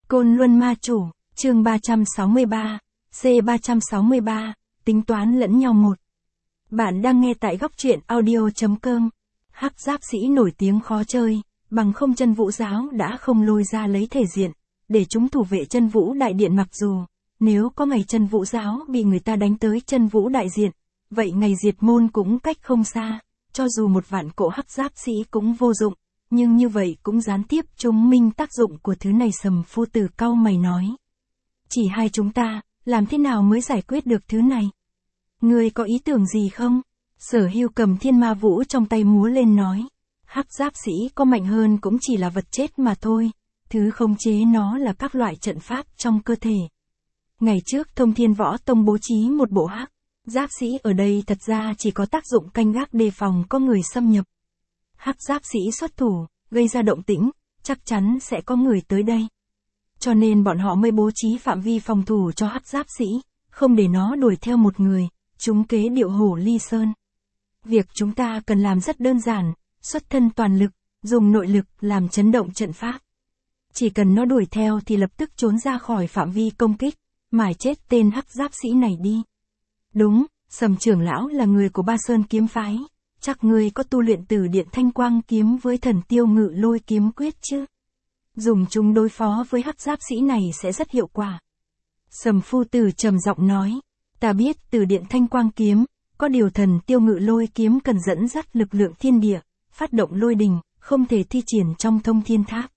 Côn Luân Ma Chủ, chương 363, C363, tính toán lẫn nhau một. Bạn đang nghe tại góc truyện audio.com. Hắc giáp sĩ nổi tiếng khó chơi, bằng không Chân Vũ giáo đã không lôi ra lấy thể diện, để chúng thủ vệ Chân Vũ đại điện, mặc dù, nếu có ngày Chân Vũ giáo bị người ta đánh tới Chân Vũ đại diện, vậy ngày diệt môn cũng cách không xa, cho dù một vạn cỗ hắc giáp sĩ cũng vô dụng. Nhưng như vậy cũng gián tiếp chứng minh tác dụng của thứ này. Sầm Phu Tử cau mày nói. Chỉ hai chúng ta, làm thế nào mới giải quyết được thứ này? Ngươi có ý tưởng gì không? Sở Hưu cầm thiên ma vũ trong tay múa lên nói. Hắc giáp sĩ có mạnh hơn cũng chỉ là vật chết mà thôi, thứ khống chế nó là các loại trận pháp trong cơ thể. Ngày trước Thông Thiên Võ Tông bố trí một bộ hắc giáp sĩ ở đây thật ra chỉ có tác dụng canh gác đề phòng có người xâm nhập. Hắc giáp sĩ xuất thủ, gây ra động tĩnh, chắc chắn sẽ có người tới đây. Cho nên bọn họ mới bố trí phạm vi phòng thủ cho hắc giáp sĩ, không để nó đuổi theo một người, chúng kế điệu hổ ly sơn. Việc chúng ta cần làm rất đơn giản, xuất thân toàn lực, dùng nội lực làm chấn động trận pháp. Chỉ cần nó đuổi theo thì lập tức trốn ra khỏi phạm vi công kích, mài chết tên hắc giáp sĩ này đi. Đúng, Sầm trưởng lão là người của Ba Sơn kiếm phái. Chắc ngươi có tu luyện Tử Điện Thanh Quang kiếm với Thần Tiêu Ngự Lôi kiếm quyết chứ? Dùng chúng đối phó với hắc giáp sĩ này sẽ rất hiệu quả. Sầm Phu Tử trầm giọng nói, ta biết Tử Điện Thanh Quang kiếm, có điều Thần Tiêu Ngự Lôi kiếm cần dẫn dắt lực lượng thiên địa, phát động lôi đình, không thể thi triển trong Thông Thiên Tháp.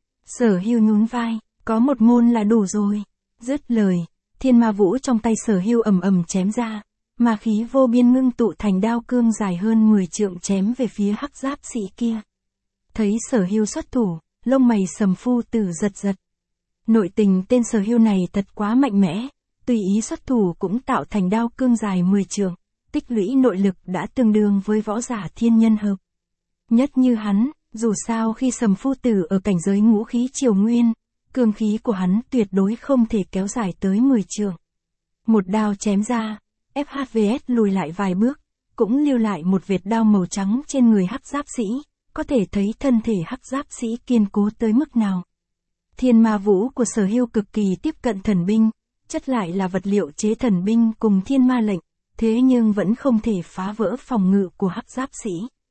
Sở Hưu nhún vai, có một môn là đủ rồi. Dứt lời, thiên ma vũ trong tay Sở Hưu ầm ầm chém ra. Ma khí vô biên ngưng tụ thành đao cương dài hơn 10 trượng chém về phía hắc giáp sĩ kia. Thấy Sở Hưu xuất thủ, lông mày Sầm Phu Tử giật giật. Nội tình tên Sở Hưu này thật quá mạnh mẽ, tùy ý xuất thủ cũng tạo thành đao cương dài 10 trượng, tích lũy nội lực đã tương đương với võ giả thiên nhân hợp. Nhất như hắn, dù sao khi Sầm Phu Tử ở cảnh giới ngũ khí triều nguyên, cương khí của hắn tuyệt đối không thể kéo dài tới 10 trượng. Một đao chém ra, FHVS lùi lại vài bước, cũng lưu lại một vệt đao màu trắng trên người hắc giáp sĩ, có thể thấy thân thể hắc giáp sĩ kiên cố tới mức nào. Thiên ma vũ của Sở Hưu cực kỳ tiếp cận thần binh, chất lại là vật liệu chế thần binh cùng thiên ma lệnh, thế nhưng vẫn không thể phá vỡ phòng ngự của hắc giáp sĩ.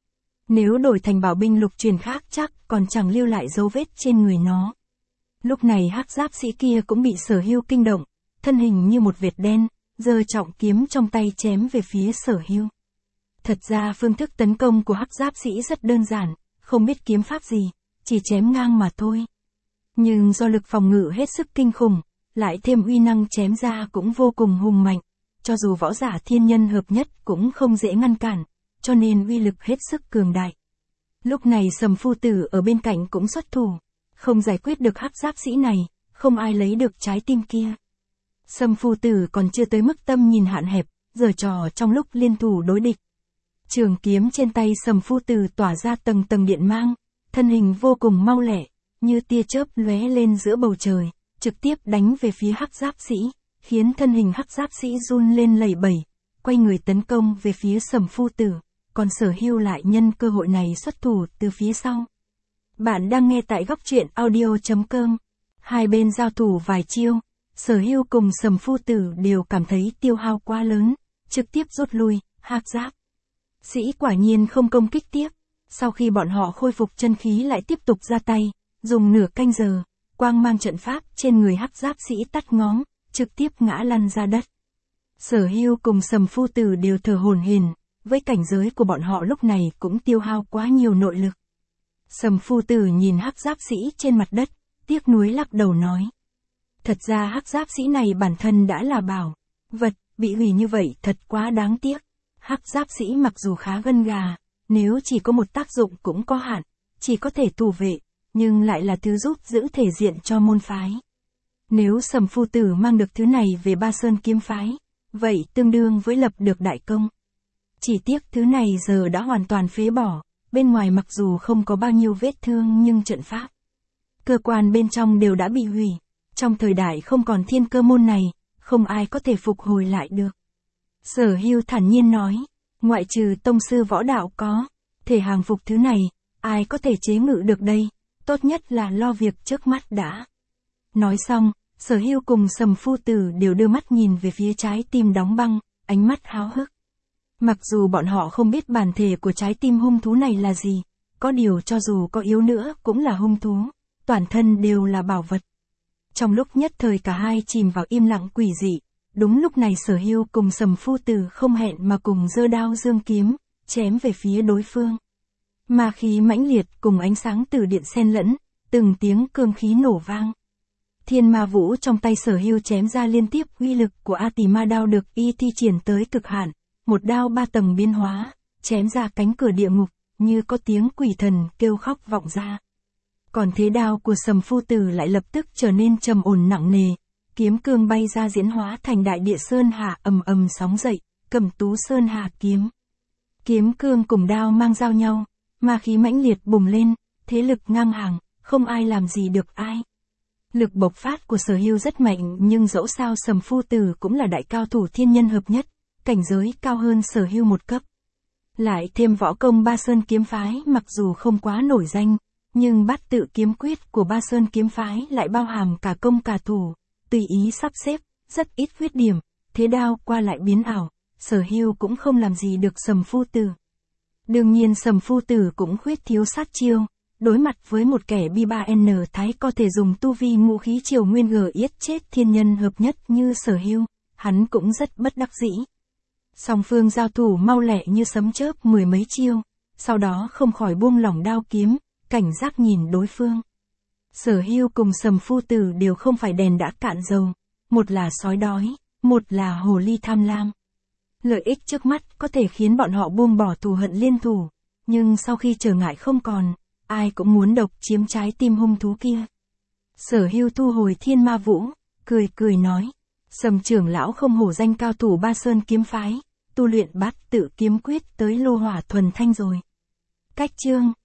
Nếu đổi thành bảo binh lục truyền khác chắc còn chẳng lưu lại dấu vết trên người nó. Lúc này hắc giáp sĩ kia cũng bị Sở Hưu kinh động, thân hình như một vệt đen, giơ trọng kiếm trong tay chém về phía Sở Hưu. Thật ra phương thức tấn công của hắc giáp sĩ rất đơn giản, không biết kiếm pháp gì, chỉ chém ngang mà thôi. Nhưng do lực phòng ngự hết sức kinh khủng, lại thêm uy năng chém ra cũng vô cùng hùng mạnh, cho dù võ giả thiên nhân hợp nhất cũng không dễ ngăn cản, cho nên uy lực hết sức cường đại. Lúc này Sầm Phu Tử ở bên cạnh cũng xuất thủ, không giải quyết được hắc giáp sĩ này, không ai lấy được trái tim kia. Sầm Phu Tử còn chưa tới mức tâm nhìn hạn hẹp, giở trò trong lúc liên thủ đối địch. Trường kiếm trên tay Sầm Phu Tử tỏa ra tầng tầng điện mang, thân hình vô cùng mau lẹ, như tia chớp lóe lên giữa bầu trời, trực tiếp đánh về phía hắc giáp sĩ, khiến thân hình hắc giáp sĩ run lên lẩy bẩy, quay người tấn công về phía Sầm Phu Tử, còn Sở Hưu lại nhân cơ hội này xuất thủ từ phía sau. Bạn đang nghe tại góc truyện audio.com. Hai bên giao thủ vài chiêu, Sở Hưu cùng Sầm Phu Tử đều cảm thấy tiêu hao quá lớn, trực tiếp rút lui. Hắc giáp sĩ quả nhiên không công kích tiếp. Sau khi bọn họ khôi phục chân khí lại tiếp tục ra tay, dùng nửa canh giờ, quang mang trận pháp trên người hắc giáp sĩ tắt ngóm, trực tiếp ngã lăn ra đất. Sở Hưu cùng Sầm Phu Tử đều thở hổn hển, với cảnh giới của bọn họ lúc này cũng tiêu hao quá nhiều nội lực. Sầm Phu Tử nhìn hắc giáp sĩ trên mặt đất, tiếc nuối lắc đầu nói. Thật ra hắc giáp sĩ này bản thân đã là bảo vật, bị hủy như vậy thật quá đáng tiếc. Hắc giáp sĩ mặc dù khá gân gà, nếu chỉ có một tác dụng cũng có hạn, chỉ có thể thủ vệ, nhưng lại là thứ giúp giữ thể diện cho môn phái. Nếu Sầm Phu Tử mang được thứ này về Ba Sơn kiếm phái, vậy tương đương với lập được đại công. Chỉ tiếc thứ này giờ đã hoàn toàn phế bỏ, bên ngoài mặc dù không có bao nhiêu vết thương nhưng trận pháp, cơ quan bên trong đều đã bị hủy. Trong thời đại không còn thiên cơ môn này, không ai có thể phục hồi lại được. Sở Hưu thản nhiên nói, ngoại trừ tông sư võ đạo có thể hàng phục thứ này, ai có thể chế ngự được đây, tốt nhất là lo việc trước mắt đã. Nói xong, Sở Hưu cùng Sầm Phu Tử đều đưa mắt nhìn về phía trái tim đóng băng, ánh mắt háo hức. Mặc dù bọn họ không biết bản thể của trái tim hung thú này là gì, có điều cho dù có yếu nữa cũng là hung thú, toàn thân đều là bảo vật. Trong lúc nhất thời cả hai chìm vào im lặng quỷ dị, đúng lúc này Sở Hưu cùng Sầm Phu Tử không hẹn mà cùng giơ đao dương kiếm, chém về phía đối phương. Ma khí mãnh liệt cùng ánh sáng từ điện xen lẫn, từng tiếng cương khí nổ vang. Thiên ma vũ trong tay Sở Hưu chém ra liên tiếp, uy lực của A Tỳ Ma đao được y thi triển tới cực hạn, một đao 3 tầng biến hóa, chém ra cánh cửa địa ngục, như có tiếng quỷ thần kêu khóc vọng ra. Còn thế đao của Sầm Phu Tử lại lập tức trở nên trầm ổn nặng nề, kiếm cương bay ra diễn hóa thành đại địa sơn hà ầm ầm sóng dậy, Cẩm Tú Sơn Hà kiếm. Kiếm cương cùng đao mang giao nhau, ma khí mãnh liệt bùng lên, thế lực ngang hàng, không ai làm gì được ai. Lực bộc phát của Sở Hưu rất mạnh, nhưng dẫu sao Sầm Phu Tử cũng là đại cao thủ thiên nhân hợp nhất, cảnh giới cao hơn Sở Hưu một cấp. Lại thêm võ công Ba Sơn kiếm phái mặc dù không quá nổi danh, nhưng bát tự kiếm quyết của Ba Sơn kiếm phái lại bao hàm cả công cả thủ, tùy ý sắp xếp, rất ít khuyết điểm, thế đao qua lại biến ảo, Sở Hưu cũng không làm gì được Sầm Phu Tử. Đương nhiên Sầm Phu Tử cũng khuyết thiếu sát chiêu, đối mặt với một kẻ B3N thái có thể dùng tu vi ngũ khí triều nguyên giết chết thiên nhân hợp nhất như Sở Hưu, hắn cũng rất bất đắc dĩ. Song phương giao thủ mau lẹ như sấm chớp 10 mấy chiêu, sau đó không khỏi buông lỏng đao kiếm, cảnh giác nhìn đối phương. Sở Hưu cùng Sầm Phu Tử đều không phải đèn đã cạn dầu, một là sói đói, một là hồ ly tham lam. Lợi ích trước mắt có thể khiến bọn họ buông bỏ thù hận liên thủ, nhưng sau khi trở ngại không còn, ai cũng muốn độc chiếm trái tim hung thú kia. Sở Hưu thu hồi thiên ma vũ, cười cười nói, Sầm trưởng lão không hổ danh cao thủ Ba Sơn kiếm phái, tu luyện bát tự kiếm quyết tới lô hỏa thuần thanh rồi. Cách chương